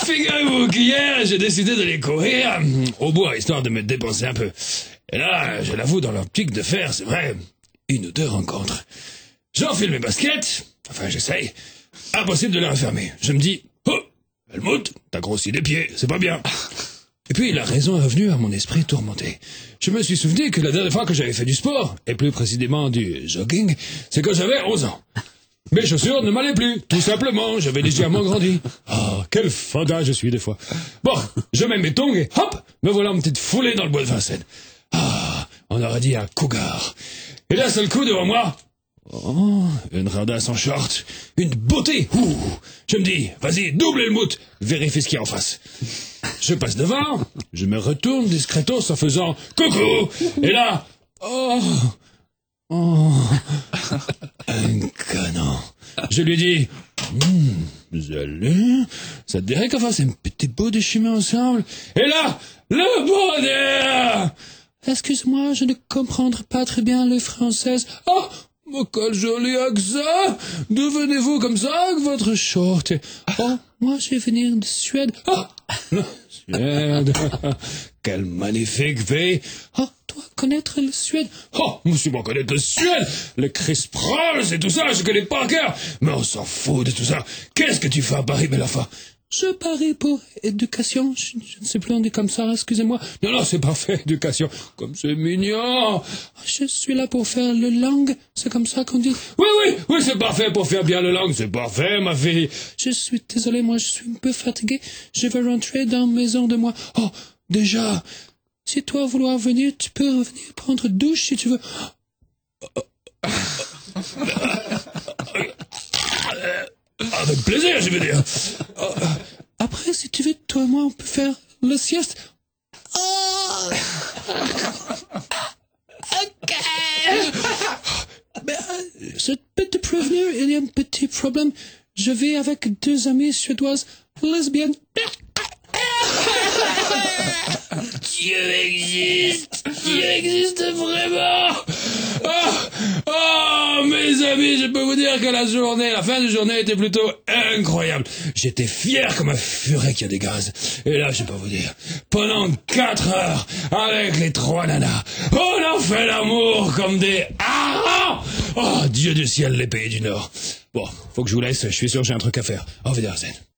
figurez-vous qu'hier, j'ai décidé d'aller courir au bois, histoire de me dépenser un peu. Et là, je l'avoue, dans l'optique de faire, c'est vrai, une ou deux rencontres. J'enfile mes baskets, enfin j'essaye. Impossible de les refermer. Je me dis, oh, Helmut, t'as grossi des pieds, c'est pas bien. Et puis la raison est revenue à mon esprit tourmenté. Je me suis souvenu que la dernière fois que j'avais fait du sport, et plus précisément du jogging, c'est quand j'avais 11 ans. Mes chaussures ne m'allaient plus, tout simplement, j'avais légèrement grandi. Ah, quel fada je suis des fois. Bon, je mets mes tongs et hop, me voilà une petite foulée dans le bois de Vincennes. Ah, on aurait dit un cougar. Et d'un seul coup devant moi, oh, une radasse en short, une beauté. Ouh, je me dis, vas-y, double Helmut, vérifie ce qu'il y a en face. Je passe devant, je me retourne discretos en faisant coucou. Et là, oh, un canon. Je lui dis, salut, ça te dirait qu'on fasse un petit bout de chemin ensemble? Et là, le bonheur! Excuse-moi, je ne comprendrai pas très bien le français. Oh, mais quel joli accent! D'où venez-vous comme ça avec votre short? Oh, moi je vais venir de Suède. Oh, la Suède! Quel magnifique pays! Oh, toi connaître la Suède? Oh, monsieur, moi connaître la Suède! Le Chris Prols et tout ça, je connais pas encore! Mais on s'en fout de tout ça! Qu'est-ce que tu fais à Paris, belle enfant? Je parie pour éducation, je ne sais plus on dit comme ça, excusez-moi. Non, c'est parfait, éducation, comme c'est mignon. Je suis là pour faire le langue, c'est comme ça qu'on dit. Oui, c'est parfait pour faire bien le langue, c'est parfait, ma fille. Je suis désolé, moi je suis un peu fatigué, je vais rentrer dans la maison de moi. Oh, déjà, si toi vouloir venir, tu peux revenir prendre douche si tu veux. Avec plaisir, je veux dire. Après, si tu veux, toi et moi, on peut faire le sieste. Oh ok. Ben, je peux te prévenir, il y a un petit problème. Je vais avec 2 amies suédoises lesbiennes. Dieu existe vraiment. Oh, mes amis, je peux vous dire que la fin de journée était plutôt incroyable. J'étais fier comme un furet qui a des gaz. Et là, je peux vous dire, pendant 4 heures, avec les 3 nanas, on a fait l'amour comme des harengs. Oh, Dieu du ciel, les pays du Nord. Bon, faut que je vous laisse, je suis sûr que j'ai un truc à faire. Auf Wiedersehen.